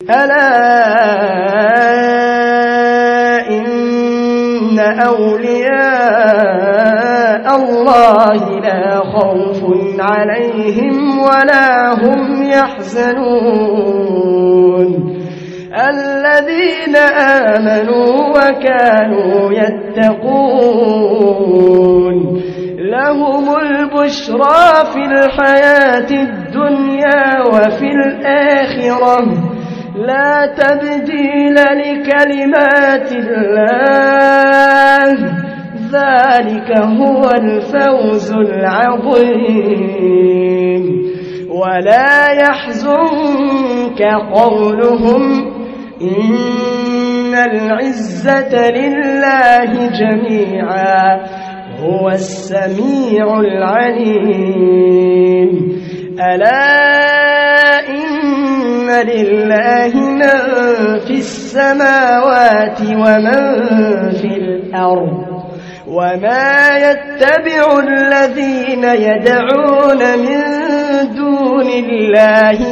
ألا إن أولياء الله لا خوف عليهم ولا هم يحزنون الذين آمنوا وكانوا يتقون لهم البشرى في الحياة الدنيا وفي الآخرة لا تبديل لكلمات الله ذلك هو الفوز العظيم ولا يحزنك قولهم إن العزة لله جميعا هو السميع العليم ألا إن لله من في السماوات ومن في الأرض وما يتبع الذين يدعون من دون الله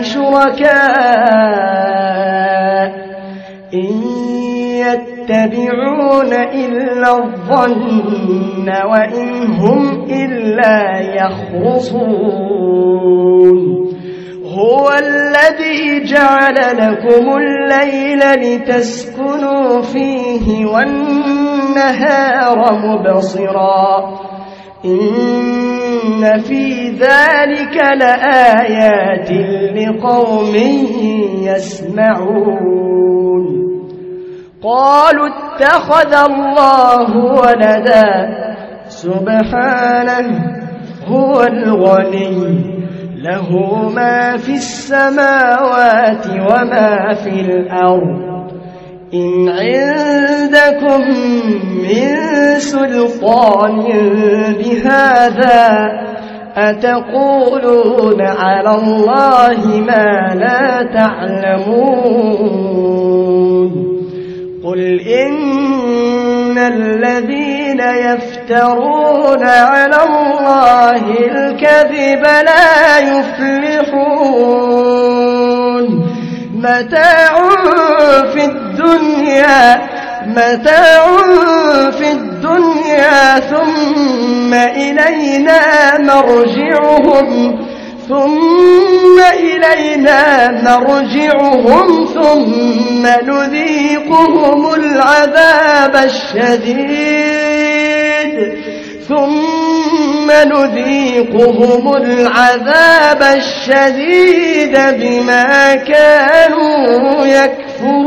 شركاء إن يتبعون إلا الظن وإن هم إلا يخرصون هو الذي جعل لكم الليل لتسكنوا فيه والنهار مبصرا إن في ذلك لآيات لقوم يسمعون قالوا اتخذ الله ولدا سبحانه هو الغني له ما في السماوات وما في الأرض إن عندكم من سلطان بهذا أتقولون على الله ما لا تعلمون قل إن الذين يفترون على الله الكذب لا يفلحون متاع في الدنيا ثم إلينا مرجعهم ثم نذيقهم العذاب الشديد بما كانوا يكفرون